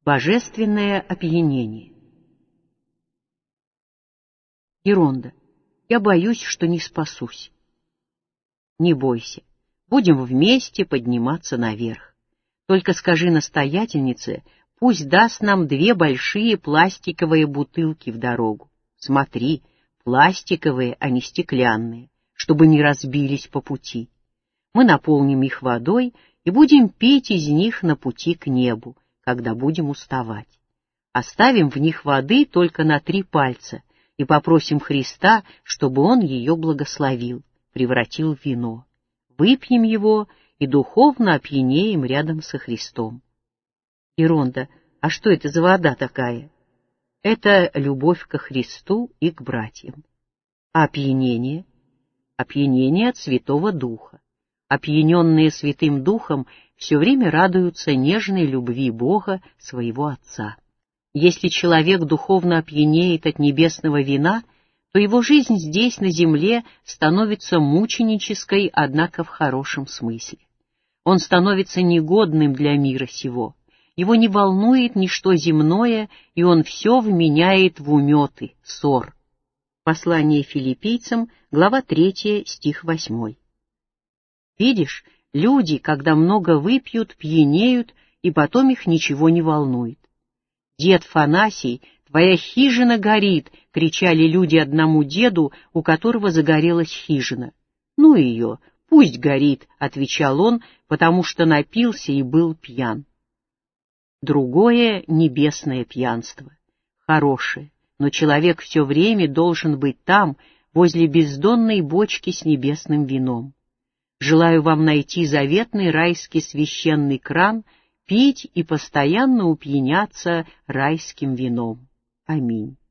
Божественное опьянение. Еронда. Я боюсь, что не спасусь. Не бойся. Будем вместе подниматься наверх. Только скажи настоятельнице, пусть даст нам 2 большие пластиковые бутылки в дорогу. Смотри, пластиковые, а не стеклянные, чтобы не разбились по пути. Мы наполним их водой и будем пить из них на пути к небу, когда будем уставать. Оставим в них воды только на 3 пальца и попросим Христа, чтобы Он ее благословил, превратил в вино. Выпьем его и духовно опьянеем рядом со Христом. Еронда, а что это за вода такая? Это любовь ко Христу и к братьям. А опьянение? Опьянение от Святого Духа. Опьяненные Святым Духом все время радуются нежной любви Бога, своего Отца. Если человек духовно опьянеет от небесного вина, то его жизнь здесь, на земле, становится мученической, однако в хорошем смысле. Он становится негодным для мира сего. Его не волнует ничто земное, и он все вменяет в уметы, ссор. Послание Филиппийцам, глава 3, стих 8. Видишь, люди, когда много выпьют, пьянеют, и потом их ничего не волнует. «Дед Фанасий, твоя хижина горит!» — кричали люди одному деду, у которого загорелась хижина. «Ну ее, пусть горит!» — отвечал он, потому что напился и был пьян. Другое — небесное пьянство. Хорошее, но человек все время должен быть там, возле бездонной бочки с небесным вином. Желаю вам найти заветный райский священный кран, пить и постоянно упьяняться райским вином. Аминь.